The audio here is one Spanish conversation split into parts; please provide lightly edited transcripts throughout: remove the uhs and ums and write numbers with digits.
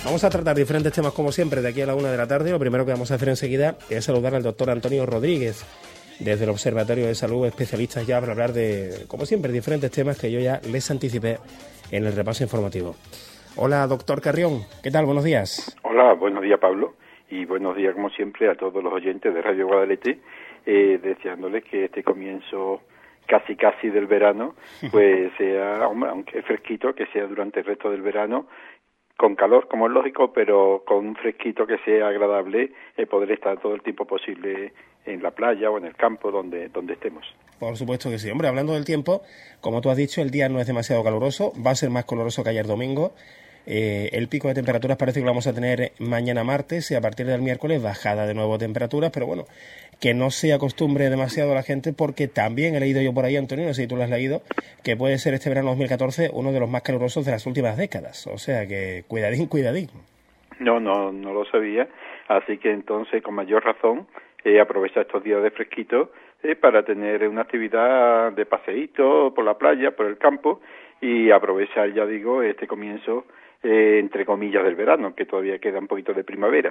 Vamos a tratar diferentes temas como siempre de aquí a la 1 de la tarde. Lo primero que vamos a hacer enseguida es saludar al doctor Antonio Rodríguez desde el Observatorio de Salud, especialistas ya para hablar de, como siempre, diferentes temas que yo ya les anticipé en el repaso informativo. Hola, doctor Carrión, ¿qué tal? Buenos días. Hola, buenos días, Pablo, y buenos días, como siempre, a todos los oyentes de Radio Guadalete, deseándoles que este comienzo casi del verano, pues sea, aunque fresquito, que sea durante el resto del verano, con calor, como es lógico, pero con un fresquito que sea agradable, poder estar todo el tiempo posible en la playa o en el campo, donde estemos. Por supuesto que sí. Hombre, hablando del tiempo, como tú has dicho, el día no es demasiado caluroso, va a ser más caluroso que ayer domingo. El pico de temperaturas parece que lo vamos a tener mañana martes y a partir del miércoles bajada de nuevo temperaturas, pero bueno, que no se acostumbre demasiado a la gente porque también he leído yo por ahí, Antonio, no sé si tú lo has leído, que puede ser este verano 2014 uno de los más calurosos de las últimas décadas. O sea que cuidadín. No lo sabía, así que entonces con mayor razón aprovecha estos días de fresquito para tener una actividad de paseíto por la playa, por el campo y aprovechar, ya digo, este comienzo entre comillas del verano, que todavía queda un poquito de primavera.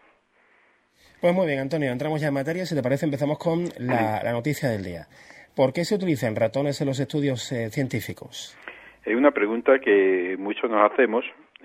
Pues muy bien, Antonio, entramos ya en materia. Si te parece, empezamos con la noticia del día. ¿Por qué se utilizan ratones en los estudios científicos? Es una pregunta que muchos nos hacemos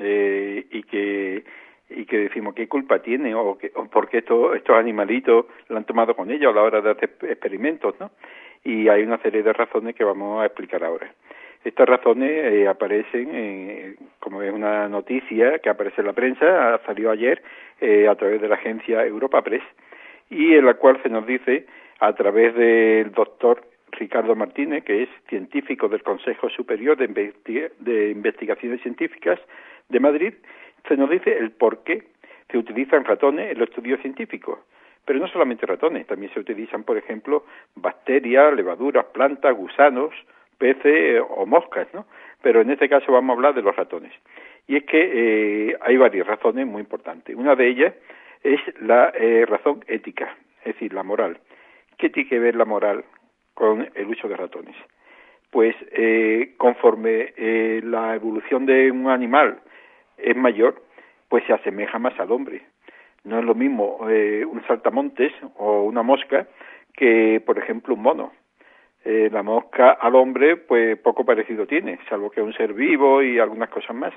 y que decimos qué culpa tiene o por qué estos animalitos lo han tomado con ellos a la hora de hacer experimentos, ¿no? Y hay una serie de razones que vamos a explicar ahora. Estas razones aparecen, como es una noticia que aparece en la prensa, salió ayer a través de la agencia Europa Press, y en la cual se nos dice, a través del doctor Ricardo Martínez, que es científico del Consejo Superior de Investigaciones Científicas de Madrid, se nos dice el por qué se utilizan ratones en los estudios científicos. Pero no solamente ratones, también se utilizan, por ejemplo, bacterias, levaduras, plantas, gusanos, peces o moscas, ¿no? Pero en este caso vamos a hablar de los ratones. Y es que hay varias razones muy importantes. Una de ellas es la razón ética, es decir, la moral. ¿Qué tiene que ver la moral con el uso de ratones? Pues conforme la evolución de un animal es mayor, pues se asemeja más al hombre. No es lo mismo un saltamontes o una mosca que, por ejemplo, un mono. La mosca al hombre, pues poco parecido tiene, salvo que es un ser vivo y algunas cosas más.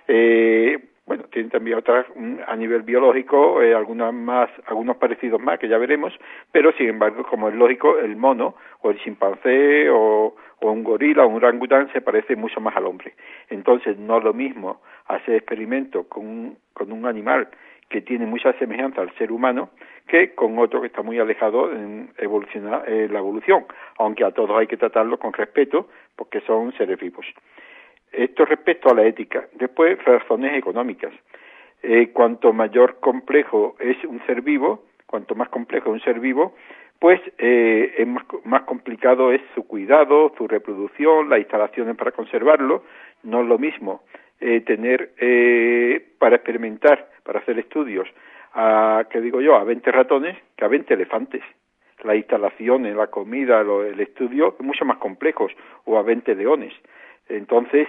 Bueno, tiene también otras a nivel biológico, algunos parecidos más, que ya veremos, pero sin embargo, como es lógico, el mono o el chimpancé o un gorila o un orangután se parece mucho más al hombre. Entonces, no es lo mismo hacer experimentos con un animal que tiene mucha semejanza al ser humano que con otro que está muy alejado en la evolución, aunque a todos hay que tratarlo con respeto porque son seres vivos. Esto respecto a la ética. Después, razones económicas. Cuanto mayor complejo es un ser vivo, cuanto más complejo es un ser vivo, pues es más complicado es su cuidado, su reproducción, las instalaciones para conservarlo. No es lo mismo tener para experimentar, para hacer estudios, a 20 ratones que a 20 elefantes. Las instalaciones, la comida, el estudio es mucho más complejos, o a 20 leones. Entonces,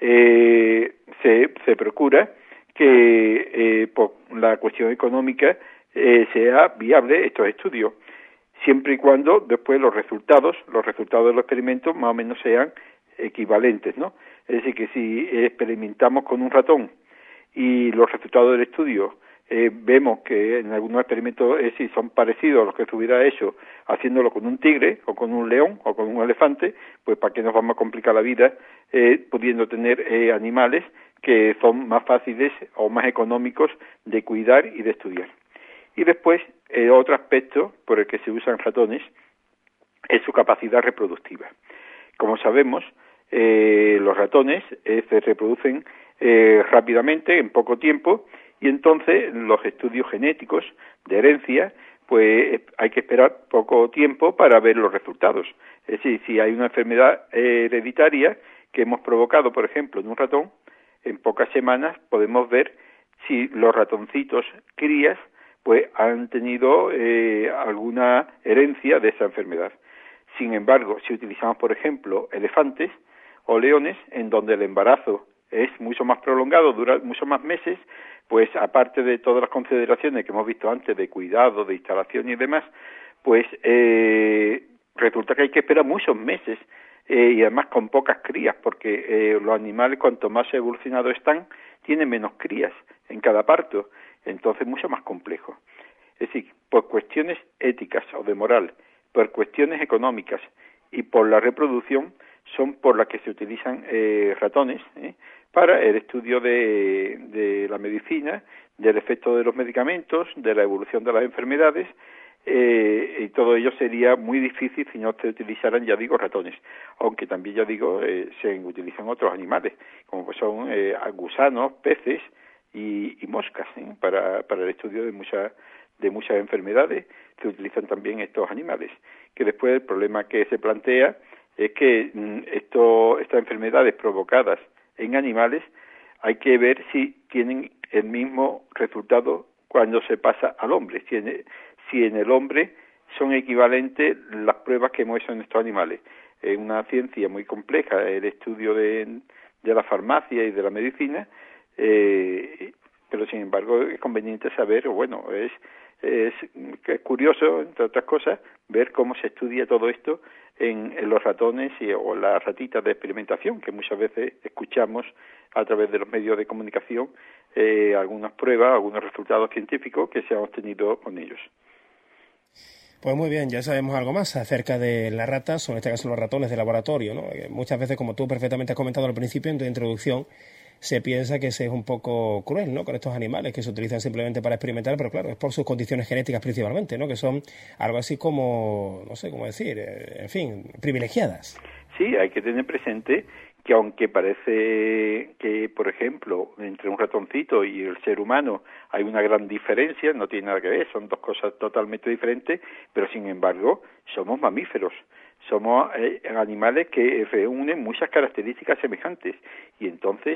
se procura que por la cuestión económica sea viable estos estudios, siempre y cuando después los resultados de los experimentos más o menos sean equivalentes, ¿no? Es decir, que si experimentamos con un ratón y los resultados del estudio vemos que en algunos experimentos si son parecidos a los que se hubiera hecho haciéndolo con un tigre o con un león o con un elefante, pues ¿para qué nos vamos a complicar la vida pudiendo tener animales que son más fáciles o más económicos de cuidar y de estudiar? Y después, otro aspecto por el que se usan ratones es su capacidad reproductiva. Como sabemos, los ratones se reproducen rápidamente, en poco tiempo, y entonces los estudios genéticos de herencia, pues hay que esperar poco tiempo para ver los resultados. Es decir, si hay una enfermedad hereditaria que hemos provocado, por ejemplo, en un ratón, en pocas semanas podemos ver si los ratoncitos crías pues han tenido alguna herencia de esa enfermedad. Sin embargo, si utilizamos, por ejemplo, elefantes o leones, en donde el embarazo es mucho más prolongado, dura muchos más meses, pues aparte de todas las consideraciones que hemos visto antes de cuidado, de instalación y demás, pues resulta que hay que esperar muchos meses y además con pocas crías, porque los animales cuanto más evolucionados están, tienen menos crías en cada parto, entonces mucho más complejo. Es decir, por cuestiones éticas o de moral, por cuestiones económicas y por la reproducción, son por las que se utilizan ratones para el estudio de la medicina, del efecto de los medicamentos, de la evolución de las enfermedades, y todo ello sería muy difícil si no se utilizaran, ya digo, ratones, aunque también, ya digo, se utilizan otros animales, como pues son gusanos, peces y moscas, para el estudio de muchas enfermedades se utilizan también estos animales, que después el problema que se plantea es que estas enfermedades provocadas en animales hay que ver si tienen el mismo resultado cuando se pasa al hombre, si en el hombre son equivalentes las pruebas que hemos hecho en estos animales. Es una ciencia muy compleja el estudio de la farmacia y de la medicina, pero sin embargo es conveniente saber, bueno, es curioso, entre otras cosas, ver cómo se estudia todo esto en los ratones o las ratitas de experimentación, que muchas veces escuchamos a través de los medios de comunicación algunas pruebas, algunos resultados científicos que se han obtenido con ellos. Pues muy bien, ya sabemos algo más acerca de las ratas, o en este caso los ratones de laboratorio, ¿no? Muchas veces, como tú perfectamente has comentado al principio en tu introducción, se piensa que se es un poco cruel, ¿no?, con estos animales que se utilizan simplemente para experimentar, pero claro, es por sus condiciones genéticas principalmente, ¿no?, que son algo así como, no sé cómo decir, en fin, privilegiadas. Sí, hay que tener presente que aunque parece que, por ejemplo, entre un ratoncito y el ser humano hay una gran diferencia, no tiene nada que ver, son dos cosas totalmente diferentes, pero sin embargo somos mamíferos. Somos animales que reúnen muchas características semejantes y entonces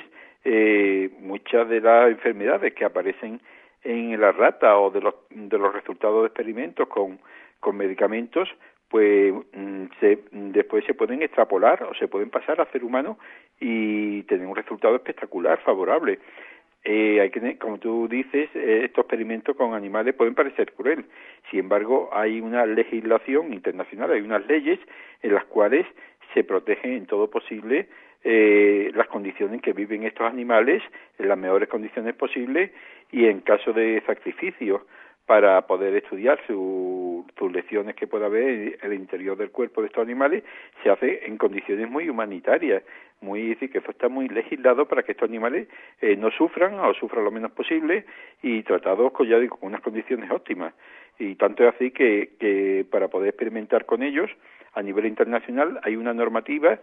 muchas de las enfermedades que aparecen en la rata o de los resultados de experimentos con medicamentos, pues después se pueden extrapolar o se pueden pasar al ser humano y tener un resultado espectacular, favorable. Hay que, como tú dices, estos experimentos con animales pueden parecer cruel. Sin embargo, hay una legislación internacional, hay unas leyes en las cuales se protegen en todo posible las condiciones en que viven estos animales, en las mejores condiciones posibles, y en caso de sacrificio para poder estudiar sus lesiones que pueda haber en el interior del cuerpo de estos animales, se hace en condiciones muy humanitarias, es decir, que eso está muy legislado para que estos animales no sufran o sufran lo menos posible y tratados con unas condiciones óptimas. Y tanto es así que para poder experimentar con ellos a nivel internacional hay una normativa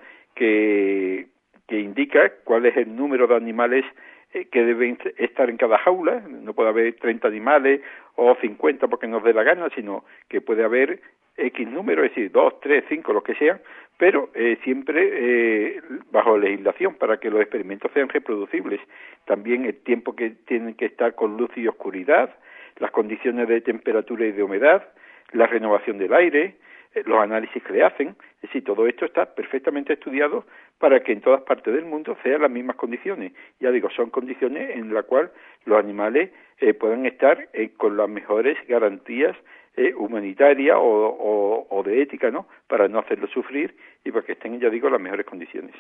que indica cuál es el número de animales que deben estar en cada jaula. No puede haber 30 animales o 50 porque nos dé la gana, sino que puede haber X número, es decir, 2, 3, 5, los que sean, pero siempre bajo legislación para que los experimentos sean reproducibles. También el tiempo que tienen que estar con luz y oscuridad, las condiciones de temperatura y de humedad, la renovación del aire, los análisis que le hacen, es decir, todo esto está perfectamente estudiado para que en todas partes del mundo sean las mismas condiciones. Ya digo, son condiciones en las cuales los animales puedan estar con las mejores garantías humanitarias o de ética, ¿no?, para no hacerlos sufrir y para que estén, ya digo, en las mejores condiciones.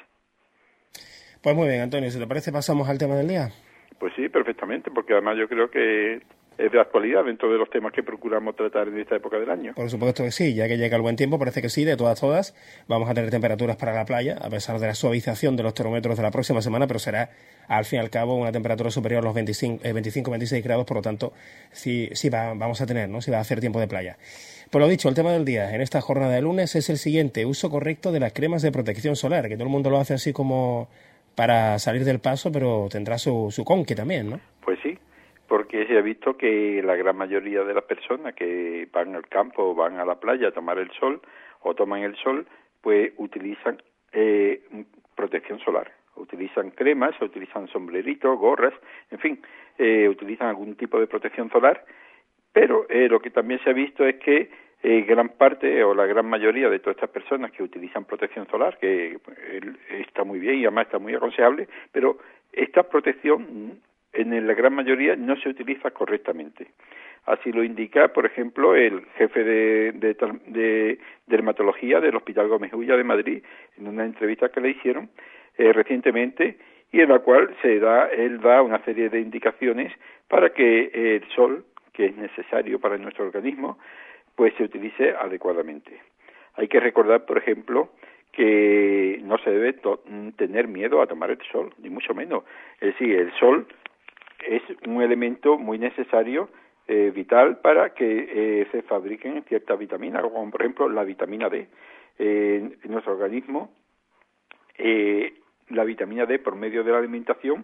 Pues muy bien, Antonio, si te parece pasamos al tema del día. Pues sí, perfectamente, porque además yo creo que es de actualidad dentro de los temas que procuramos tratar en esta época del año. Por supuesto que sí, ya que llega el buen tiempo, parece que sí, de todas vamos a tener temperaturas para la playa, a pesar de la suavización de los termómetros de la próxima semana, pero será al fin y al cabo una temperatura superior a los 25-26 grados, por lo tanto sí vamos a tener, ¿no?, sí va a hacer tiempo de playa. Por lo dicho, el tema del día en esta jornada de lunes es el siguiente: uso correcto de las cremas de protección solar, que todo el mundo lo hace así como para salir del paso, pero tendrá su conque también, ¿no? Pues sí, porque se ha visto que la gran mayoría de las personas que van al campo o van a la playa a tomar el sol o toman el sol, pues utilizan protección solar. Utilizan cremas, utilizan sombreritos, gorras, en fin, utilizan algún tipo de protección solar, pero lo que también se ha visto es que gran parte o la gran mayoría de todas estas personas que utilizan protección solar, que está muy bien y además está muy aconsejable, pero esta protección en la gran mayoría no se utiliza correctamente. Así lo indica, por ejemplo, el jefe de dermatología del Hospital Gómez Ulla de Madrid, en una entrevista que le hicieron recientemente, y en la cual él da una serie de indicaciones para que el sol, que es necesario para nuestro organismo, pues se utilice adecuadamente. Hay que recordar, por ejemplo, que no se debe tener miedo a tomar el sol, ni mucho menos. Es decir, el sol es un elemento muy necesario, vital, para que se fabriquen ciertas vitaminas, como por ejemplo la vitamina D. En nuestro organismo, la vitamina D, por medio de la alimentación,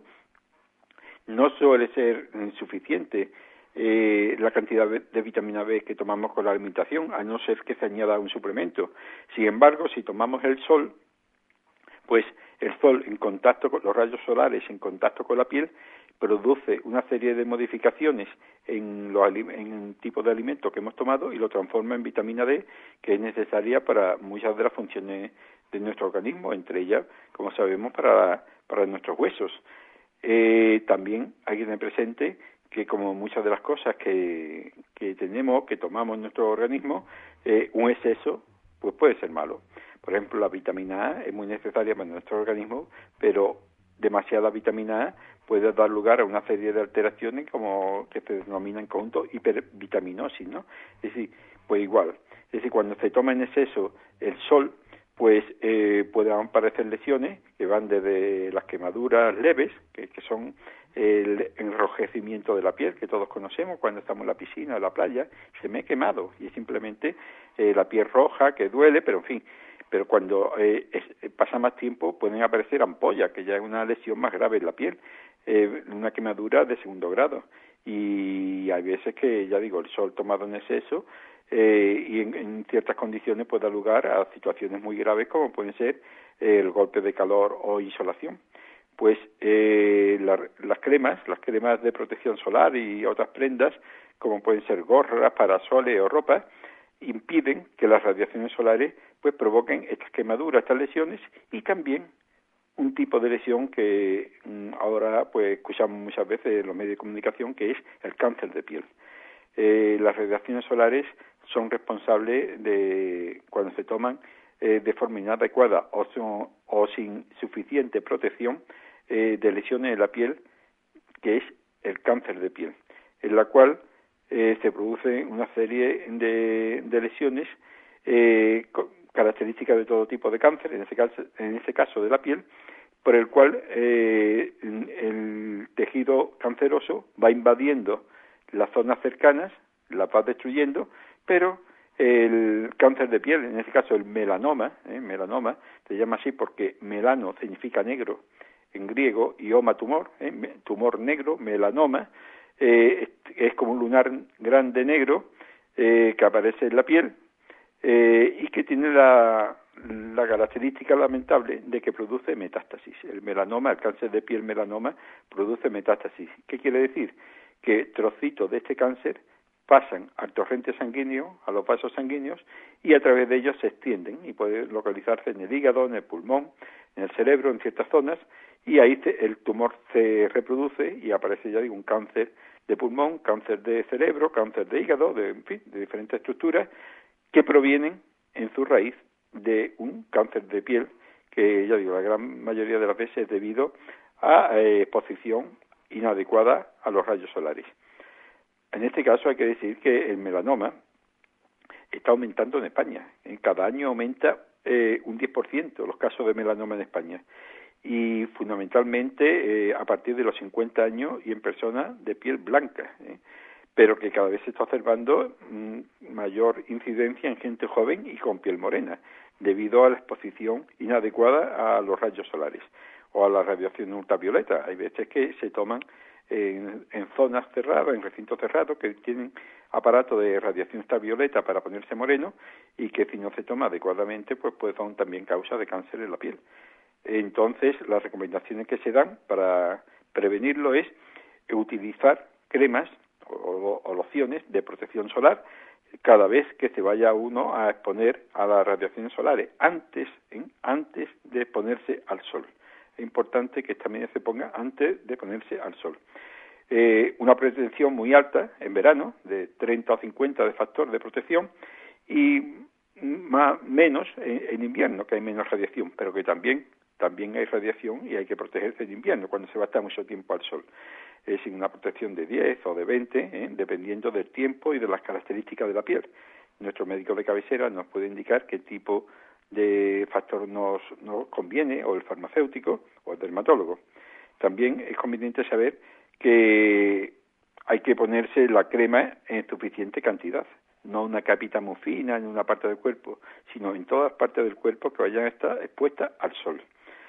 no suele ser suficiente la cantidad de vitamina B que tomamos con la alimentación, a no ser que se añada un suplemento. Sin embargo, si tomamos el sol, pues el sol en contacto con los rayos solares, en contacto con la piel, produce una serie de modificaciones en el tipo de alimento que hemos tomado y lo transforma en vitamina D, que es necesaria para muchas de las funciones de nuestro organismo, entre ellas, como sabemos, para nuestros huesos. También hay que tener presente que, como muchas de las cosas que tomamos en nuestro organismo, un exceso pues puede ser malo. Por ejemplo, la vitamina A es muy necesaria para nuestro organismo, pero demasiada vitamina A puede dar lugar a una serie de alteraciones como que se denominan en conjunto hipervitaminosis, ¿no? Es decir, pues igual. Es decir, cuando se toma en exceso el sol, pues pueden aparecer lesiones que van desde las quemaduras leves, que son el enrojecimiento de la piel, que todos conocemos cuando estamos en la piscina, en la playa, se me he quemado, y es simplemente la piel roja, que duele, pero en fin. Pero cuando pasa más tiempo pueden aparecer ampollas, que ya es una lesión más grave en la piel, una quemadura de segundo grado. Y hay veces que, ya digo, el sol tomado en exceso y en ciertas condiciones puede dar lugar a situaciones muy graves como pueden ser el golpe de calor o insolación. Pues las cremas de protección solar y otras prendas, como pueden ser gorras, parasoles o ropas, impiden que las radiaciones solares pues provoquen estas quemaduras, estas lesiones, y también un tipo de lesión que ahora pues escuchamos muchas veces en los medios de comunicación, que es el cáncer de piel. Las radiaciones solares son responsables de, cuando se toman de forma inadecuada o sin suficiente protección, de lesiones en la piel, que es el cáncer de piel, en la cual se produce una serie de lesiones características de todo tipo de cáncer, en este caso de la piel, por el cual el tejido canceroso va invadiendo las zonas cercanas, las va destruyendo, pero el cáncer de piel, en este caso el melanoma, se llama así porque melano significa negro en griego y oma tumor, tumor negro, melanoma, es como un lunar grande negro que aparece en la piel y que tiene la característica lamentable de que produce metástasis. El melanoma, el cáncer de piel melanoma, produce metástasis. ¿Qué quiere decir? Que trocitos de este cáncer pasan al torrente sanguíneo, a los vasos sanguíneos, y a través de ellos se extienden y pueden localizarse en el hígado, en el pulmón, en el cerebro, en ciertas zonas, y ahí el tumor se reproduce y aparece, ya digo, un cáncer de pulmón, cáncer de cerebro, cáncer de hígado, en fin, de diferentes estructuras que provienen en su raíz de un cáncer de piel que, ya digo, la gran mayoría de las veces es debido a exposición inadecuada a los rayos solares. En este caso hay que decir que el melanoma está aumentando en España. Cada año aumenta un 10% los casos de melanoma en España. Y fundamentalmente a partir de los 50 años y en personas de piel blanca, pero que cada vez se está observando mayor incidencia en gente joven y con piel morena, debido a la exposición inadecuada a los rayos solares o a la radiación ultravioleta. Hay veces que se toman en zonas cerradas, en recintos cerrados, que tienen aparato de radiación ultravioleta para ponerse moreno y que si no se toma adecuadamente pues son también causa de cáncer en la piel. Entonces, las recomendaciones que se dan para prevenirlo es utilizar cremas o lociones de protección solar cada vez que se vaya uno a exponer a las radiaciones solares, antes de exponerse al sol. Es importante que esta medida se ponga antes de ponerse al sol. una protección muy alta en verano, de 30 o 50 de factor de protección, y menos en invierno, que hay menos radiación, pero que también hay radiación y hay que protegerse en invierno, cuando se va a estar mucho tiempo al sol. Es una protección de 10 o de 20, dependiendo del tiempo y de las características de la piel. Nuestro médico de cabecera nos puede indicar qué tipo de factor nos conviene, o el farmacéutico o el dermatólogo. También es conveniente saber que hay que ponerse la crema en suficiente cantidad, no una capita muy fina en una parte del cuerpo, sino en todas partes del cuerpo que vayan a estar expuestas al sol.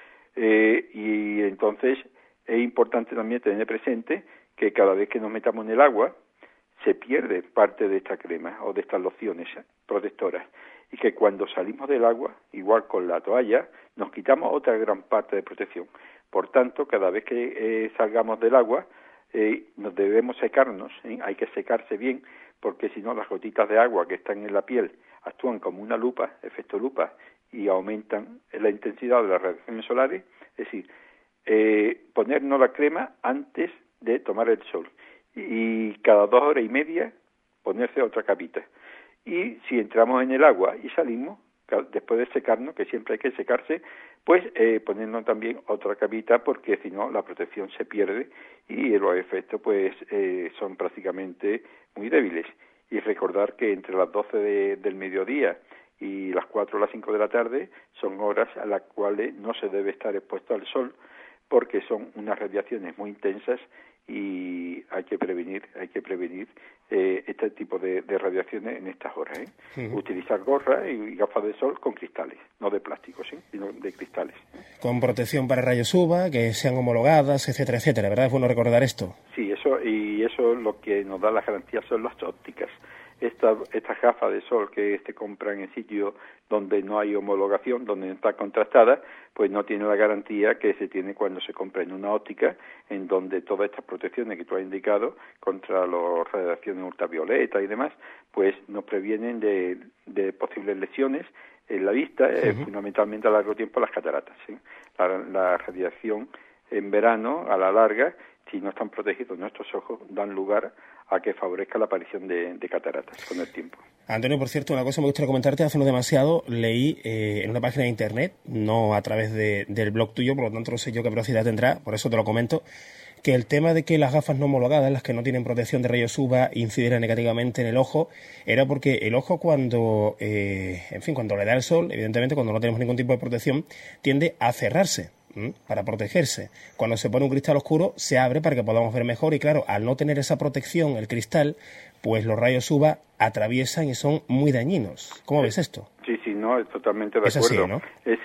Y entonces es importante también tener presente que cada vez que nos metamos en el agua se pierde parte de esta crema o de estas lociones protectoras, y que cuando salimos del agua, igual con la toalla, nos quitamos otra gran parte de protección. Por tanto, cada vez que salgamos del agua, nos debemos secarnos, hay que secarse bien, porque si no las gotitas de agua que están en la piel actúan como una lupa, efecto lupa, y aumentan la intensidad de las radiaciones solares. Es decir, ponernos la crema antes de tomar el sol, y cada 2 horas y media ponerse otra capita. Y si entramos en el agua y salimos, después de secarnos, que siempre hay que secarse, pues ponernos también otra capita, porque si no la protección se pierde y los efectos pues son prácticamente muy débiles. Y recordar que entre las 12 del mediodía y las 4 o las 5 de la tarde son horas a las cuales no se debe estar expuesto al sol, porque son unas radiaciones muy intensas y hay que prevenir este tipo de radiaciones en estas horas. Uh-huh. Utilizar gorras y gafas de sol con cristales, no de plástico, sino de cristales. Con protección para rayos UVA, que sean homologadas, etcétera, etcétera, ¿verdad? Es bueno recordar esto. Sí, eso lo que nos da la garantía son las ópticas. Estas gafas de sol que se compran en sitios donde no hay homologación, donde no está contrastada, pues no tiene la garantía que se tiene cuando se compra en una óptica, en donde todas estas protecciones que tú has indicado contra las radiaciones ultravioleta y demás, pues nos previenen de posibles lesiones en la vista, fundamentalmente a largo tiempo las cataratas. ¿Sí? La radiación en verano, a la larga, si no están protegidos nuestros ojos, dan lugar a que favorezca la aparición de cataratas con el tiempo. Antonio, por cierto, una cosa me gustaría comentarte. Hace no demasiado leí en una página de internet, no a través del blog tuyo, por lo tanto no sé yo qué velocidad tendrá, por eso te lo comento, que el tema de que las gafas no homologadas, las que no tienen protección de rayos UVA, incidieran negativamente en el ojo, era porque el ojo cuando le da el sol, evidentemente cuando no tenemos ningún tipo de protección, tiende a cerrarse para protegerse. Cuando se pone un cristal oscuro, se abre para que podamos ver mejor, y claro, al no tener esa protección, el cristal, pues los rayos UVA atraviesan y son muy dañinos. ¿Cómo ves esto? Sí, no, es totalmente de acuerdo. Así, ¿no?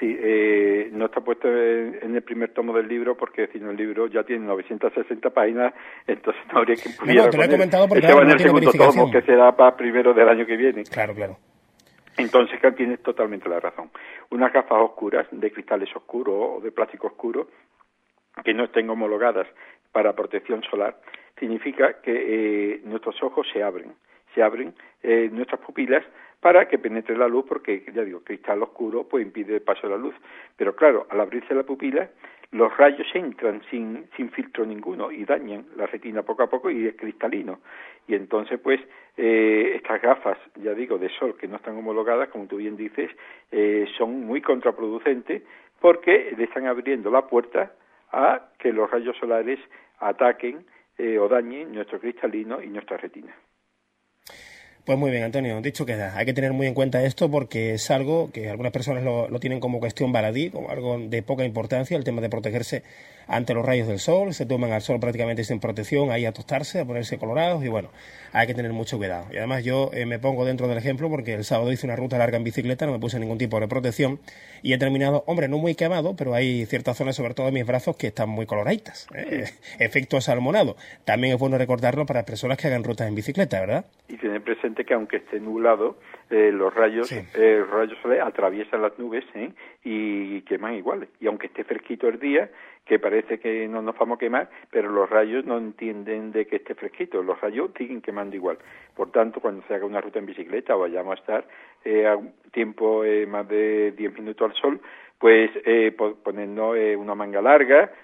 No está puesto en el primer tomo del libro, porque si no el libro ya tiene 960 páginas, entonces no habría que No, te lo he comentado porque va en el tiene segundo tomo, que será para primero del año que viene. Claro. Entonces, tienes totalmente la razón. Unas gafas oscuras, de cristales oscuros o de plástico oscuro, que no estén homologadas para protección solar, significa que nuestros ojos se abren nuestras pupilas para que penetre la luz, porque, ya digo, cristal oscuro pues impide el paso de la luz. Pero claro, al abrirse la pupila, los rayos entran sin filtro ninguno y dañan la retina poco a poco, y es cristalino. Y entonces, pues, estas gafas, ya digo, de sol que no están homologadas, como tú bien dices, son muy contraproducentes, porque le están abriendo la puerta a que los rayos solares ataquen o dañen nuestro cristalino y nuestra retina. Pues muy bien, Antonio, dicho queda. Hay que tener muy en cuenta esto, porque es algo que algunas personas lo tienen como cuestión baladí, como algo de poca importancia, el tema de protegerse ante los rayos del sol. Se toman al sol prácticamente sin protección, ahí a tostarse, a ponerse colorados, y bueno, hay que tener mucho cuidado. Y además yo me pongo dentro del ejemplo, porque el sábado hice una ruta larga en bicicleta, no me puse ningún tipo de protección y he terminado, no muy quemado, pero hay ciertas zonas, sobre todo en mis brazos, que están muy coloraditas. Efecto salmonado. También es bueno recordarlo para personas que hagan rutas en bicicleta, ¿verdad? Y tener presente que aunque esté nublado, los rayos solares atraviesan las nubes y queman igual. Y aunque esté fresquito el día, que parece que no nos vamos a quemar, pero los rayos no entienden de que esté fresquito, los rayos siguen quemando igual. Por tanto, cuando se haga una ruta en bicicleta o vayamos a estar a un tiempo más de 10 minutos al sol, pues ponernos una manga larga,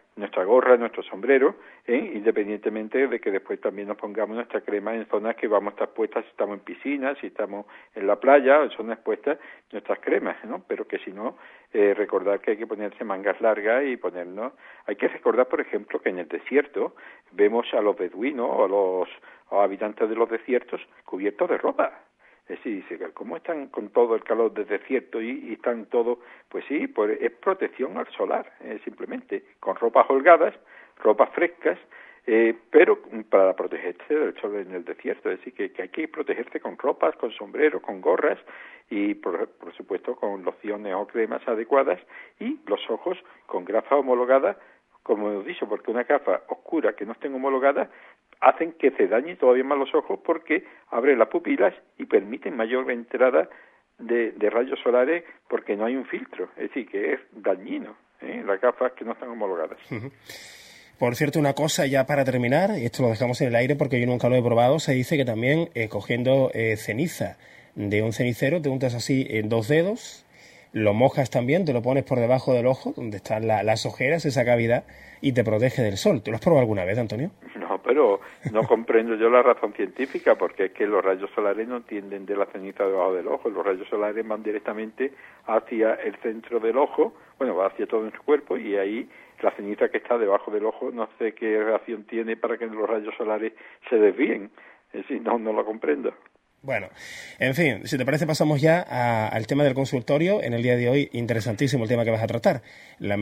nuestra gorra, nuestro sombrero, independientemente de que después también nos pongamos nuestra crema en zonas que vamos a estar puestas, si estamos en piscinas, si estamos en la playa, en zonas expuestas, nuestras cremas, ¿no? Pero que si no, recordar que hay que ponerse mangas largas y ponernos... Hay que recordar, por ejemplo, que en el desierto vemos a los beduinos o a los habitantes de los desiertos cubiertos de ropa. Es decir, ¿cómo están con todo el calor del desierto y están todos? Pues sí, pues es protección al solar, simplemente, con ropas holgadas, ropas frescas, pero para protegerse del sol en el desierto. Es decir, que hay que protegerse con ropas, con sombreros, con gorras y, por supuesto, con lociones o cremas adecuadas y los ojos con gafas homologadas, como hemos dicho, porque una gafa oscura que no estén homologadas hacen que se dañen todavía más los ojos porque abren las pupilas y permiten mayor entrada de rayos solares porque no hay un filtro. Es decir, que es dañino, las gafas que no están homologadas. Uh-huh. Por cierto, una cosa ya para terminar, y esto lo dejamos en el aire porque yo nunca lo he probado, se dice que también cogiendo ceniza de un cenicero, te untas así en 2 dedos, lo mojas también, te lo pones por debajo del ojo, donde están las ojeras, esa cavidad, y te protege del sol. ¿Tú lo has probado alguna vez, Antonio? No, pero no comprendo yo la razón científica, porque es que los rayos solares no tienden de la ceniza debajo del ojo, los rayos solares van directamente hacia el centro del ojo, bueno, va hacia todo nuestro cuerpo, y ahí la ceniza que está debajo del ojo, no sé qué relación tiene para que los rayos solares se desvíen. Es decir, no lo comprendo. Bueno, en fin, si te parece pasamos ya al tema del consultorio. En el día de hoy, interesantísimo el tema que vas a tratar. El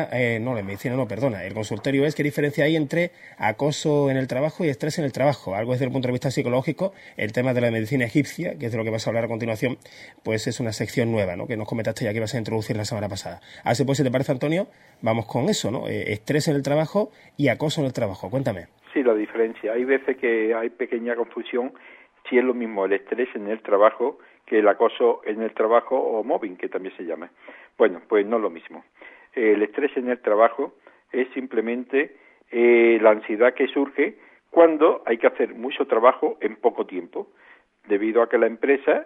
consultorio es qué diferencia hay entre acoso en el trabajo y estrés en el trabajo. Algo desde el punto de vista psicológico, el tema de la medicina egipcia, que es de lo que vas a hablar a continuación, pues es una sección nueva, ¿no? Que nos comentaste ya que ibas a introducir la semana pasada. Así pues, si te parece, Antonio, vamos con eso, ¿no? Estrés en el trabajo y acoso en el trabajo. Cuéntame. Sí, la diferencia. Hay veces que hay pequeña confusión si es lo mismo el estrés en el trabajo que el acoso en el trabajo o mobbing, que también se llama. Bueno, pues no es lo mismo. El estrés en el trabajo es simplemente la ansiedad que surge cuando hay que hacer mucho trabajo en poco tiempo, debido a que la empresa,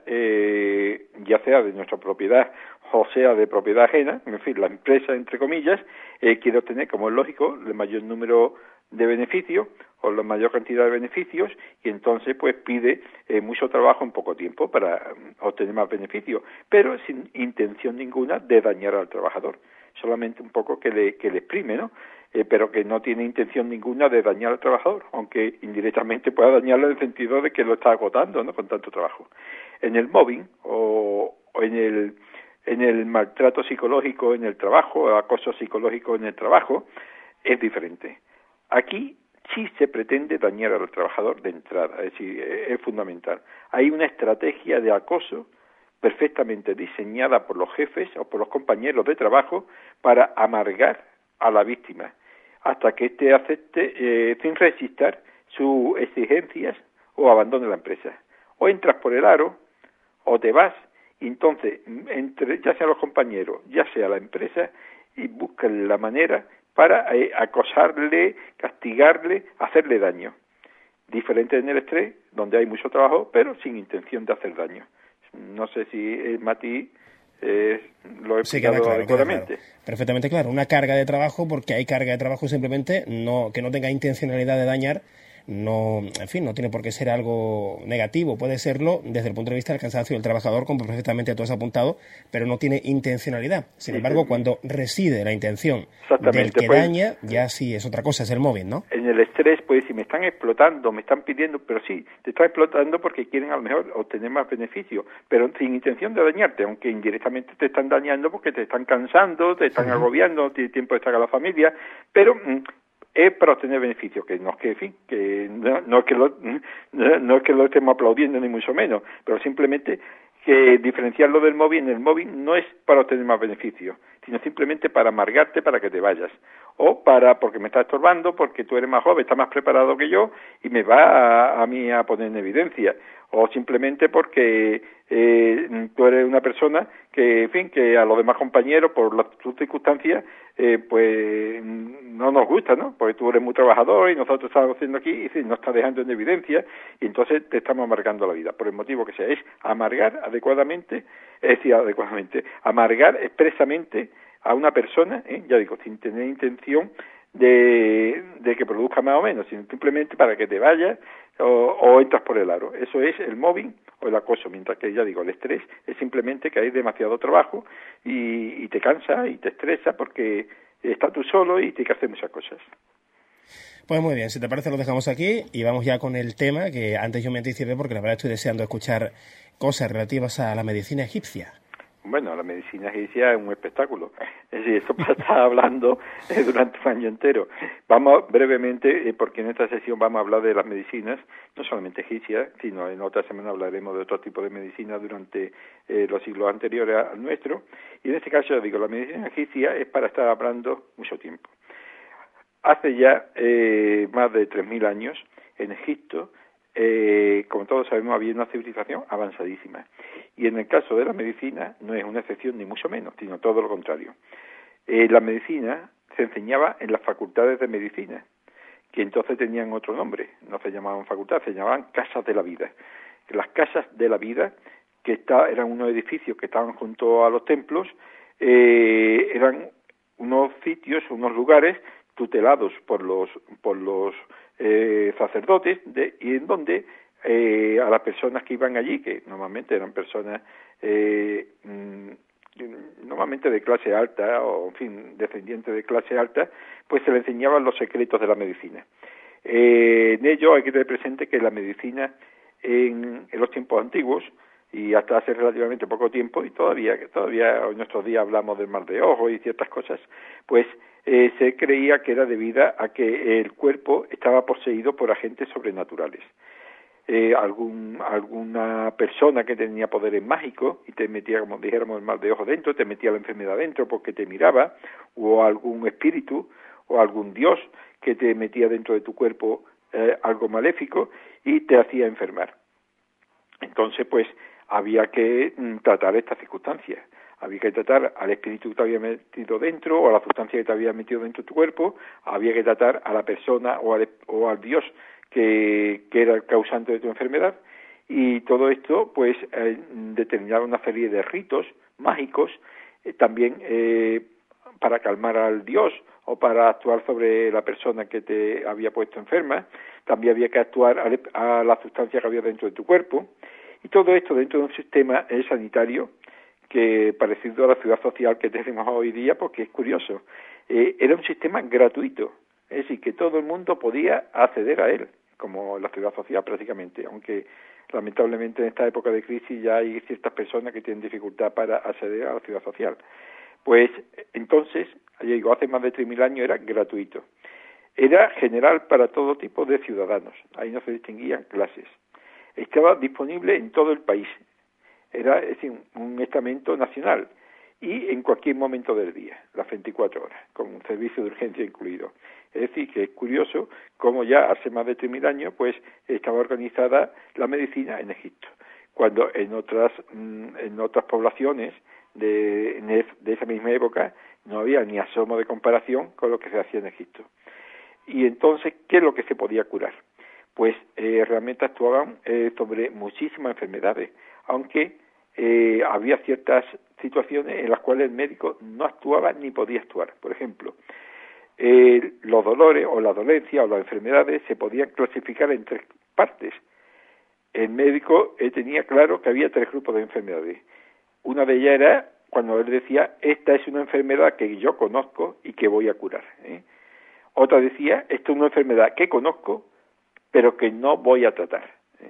ya sea de nuestra propiedad o sea de propiedad ajena, en fin, la empresa, entre comillas, quiere obtener, como es lógico, el mayor número de beneficios o la mayor cantidad de beneficios y entonces pues pide mucho trabajo en poco tiempo para obtener más beneficios, pero sin intención ninguna de dañar al trabajador, solamente un poco que le exprime, ¿no? Pero que no tiene intención ninguna de dañar al trabajador, aunque indirectamente pueda dañarlo en el sentido de que lo está agotando, ¿no? Con tanto trabajo. En el mobbing o en el maltrato psicológico en el trabajo, el acoso psicológico en el trabajo, es diferente. Aquí sí se pretende dañar al trabajador de entrada, es decir, es fundamental. Hay una estrategia de acoso perfectamente diseñada por los jefes o por los compañeros de trabajo para amargar a la víctima hasta que éste acepte sin resistir sus exigencias o abandone la empresa. O entras por el aro o te vas, y entonces, ya sea los compañeros, ya sea la empresa, y buscan la manera para acosarle, castigarle, hacerle daño. Diferente en el estrés, donde hay mucho trabajo, pero sin intención de hacer daño. No sé si Mati lo he explicado adecuadamente. Claro. Perfectamente claro. Una carga de trabajo, porque hay carga de trabajo simplemente que no tenga intencionalidad de dañar. No, en fin, no tiene por qué ser algo negativo, puede serlo desde el punto de vista del cansancio del trabajador, como perfectamente tú has apuntado, pero no tiene intencionalidad. Sin embargo, cuando reside la intención del que daña, ya sí es otra cosa, es el móvil, ¿no? En el estrés, pues si me están explotando, me están pidiendo, pero sí, te están explotando porque quieren a lo mejor obtener más beneficio, pero sin intención de dañarte, aunque indirectamente te están dañando porque te están cansando, te están agobiando, no tienes tiempo de estar con la familia, pero es para obtener beneficios, que no es que, en fin, que no es que lo estemos aplaudiendo ni mucho menos, pero simplemente que diferenciarlo del móvil, en el móvil no es para obtener más beneficios, sino simplemente para amargarte para que te vayas, o porque me estás estorbando, porque tú eres más joven, estás más preparado que yo y me va a mí a poner en evidencia, o simplemente porque tú eres una persona que, en fin, que a los demás compañeros, por sus circunstancias, pues no nos gusta, ¿no? Porque tú eres muy trabajador y nosotros estamos haciendo aquí y nos estás dejando en evidencia y entonces te estamos amargando la vida, por el motivo que sea. Es amargar amargar expresamente a una persona, ya digo, sin tener intención de que produzca más o menos, sino simplemente para que te vayas o entras por el aro. Eso es el mobbing o el acoso, mientras que, ya digo, el estrés es simplemente que hay demasiado trabajo y te cansa y te estresa porque estás tú solo y tienes que hacer muchas cosas. Pues muy bien, si te parece lo dejamos aquí y vamos ya con el tema que antes yo me anticipé porque la verdad estoy deseando escuchar cosas relativas a la medicina egipcia. Bueno, la medicina egipcia es un espectáculo. Es decir, esto para estar hablando durante un año entero. Vamos brevemente, porque en esta sesión vamos a hablar de las medicinas, no solamente egipcias, sino en otra semana hablaremos de otro tipo de medicina durante los siglos anteriores al nuestro. Y en este caso, digo, la medicina egipcia es para estar hablando mucho tiempo. Hace ya más de 3.000 años, en Egipto, como todos sabemos, había una civilización avanzadísima. Y en el caso de la medicina no es una excepción ni mucho menos, sino todo lo contrario. La medicina se enseñaba en las facultades de medicina, que entonces tenían otro nombre, no se llamaban facultades, se llamaban casas de la vida. Las casas de la vida, que eran unos edificios que estaban junto a los templos, eran unos sitios, unos lugares tutelados por los sacerdotes y en donde a las personas que iban allí, que normalmente eran personas normalmente de clase alta o en fin descendientes de clase alta, pues se les enseñaban los secretos de la medicina. En ello hay que tener presente que la medicina en los tiempos antiguos y hasta hace relativamente poco tiempo, y todavía en nuestros días hablamos del mal de ojo y ciertas cosas, pues se creía que era debida a que el cuerpo estaba poseído por agentes sobrenaturales. Alguna persona que tenía poderes mágicos y te metía, como dijéramos, el mal de ojo dentro, te metía la enfermedad dentro porque te miraba, o algún espíritu o algún dios que te metía dentro de tu cuerpo algo maléfico y te hacía enfermar. Entonces, pues, había que tratar estas circunstancias. Había que tratar al espíritu que te había metido dentro o a la sustancia que te había metido dentro de tu cuerpo. Había que tratar a la persona o al dios que era el causante de tu enfermedad. Y todo esto, pues, determinaba una serie de ritos mágicos, también para calmar al dios o para actuar sobre la persona que te había puesto enferma. También había que actuar a la sustancia que había dentro de tu cuerpo. Y todo esto dentro de un sistema sanitario que, parecido a la ciudad social que tenemos hoy día, porque es curioso, era un sistema gratuito, es decir, que todo el mundo podía acceder a él, como la ciudad social prácticamente, aunque lamentablemente en esta época de crisis ya hay ciertas personas que tienen dificultad para acceder a la ciudad social. Pues entonces, ya digo, hace más de 3.000 años era gratuito. Era general para todo tipo de ciudadanos, ahí no se distinguían clases. Estaba disponible en todo el país, era, es decir, un estamento nacional y en cualquier momento del día, las 24 horas, con un servicio de urgencia incluido. Es decir, que es curioso cómo ya hace más de 3.000 años pues estaba organizada la medicina en Egipto, cuando en otras poblaciones de esa misma época no había ni asomo de comparación con lo que se hacía en Egipto. Y entonces, ¿qué es lo que se podía curar? Pues realmente actuaban sobre muchísimas enfermedades, aunque había ciertas situaciones en las cuales el médico no actuaba ni podía actuar. Por ejemplo, los dolores o la dolencia o las enfermedades se podían clasificar en 3 partes. El médico tenía claro que había 3 grupos de enfermedades. Una de ellas era cuando él decía, esta es una enfermedad que yo conozco y que voy a curar. Otra decía, esta es una enfermedad que conozco, pero que no voy a tratar.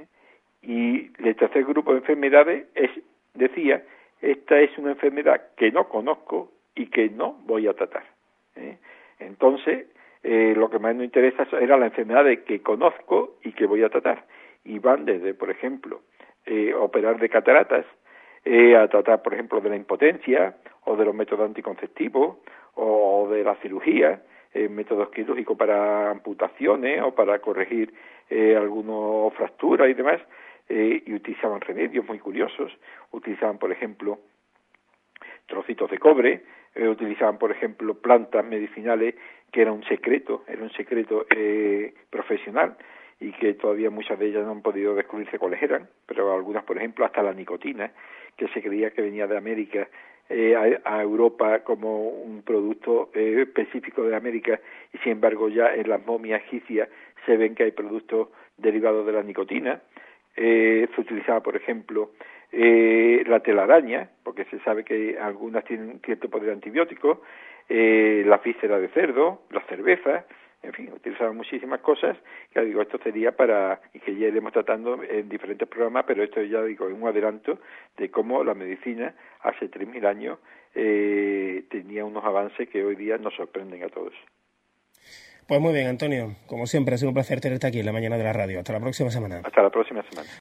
Y el tercer grupo de enfermedades decía, esta es una enfermedad que no conozco y que no voy a tratar. Entonces, lo que más nos interesa era la enfermedad que conozco y que voy a tratar. Y van desde, por ejemplo, operar de cataratas, a tratar, por ejemplo, de la impotencia, o de los métodos anticonceptivos, o de la cirugía, métodos quirúrgicos para amputaciones, o para corregir algunas fracturas y demás, y utilizaban remedios muy curiosos. Utilizaban, por ejemplo, trocitos de cobre, utilizaban, por ejemplo, plantas medicinales que era un secreto profesional, y que todavía muchas de ellas no han podido descubrirse cuáles eran, pero algunas, por ejemplo, hasta la nicotina, que se creía que venía de América a Europa como un producto específico de América, y sin embargo ya en las momias egipcias se ven que hay productos derivados de la nicotina. Se utilizaba, por ejemplo, la telaraña, porque se sabe que algunas tienen cierto poder antibiótico, la víscera de cerdo, la cerveza, en fin, utilizaban muchísimas cosas. Ya digo, esto sería y que ya iremos tratando en diferentes programas, pero esto ya digo, es un adelanto de cómo la medicina hace 3.000 años tenía unos avances que hoy día nos sorprenden a todos. Pues muy bien, Antonio, como siempre ha sido un placer tenerte aquí en la mañana de la radio. Hasta la próxima semana. Hasta la próxima semana.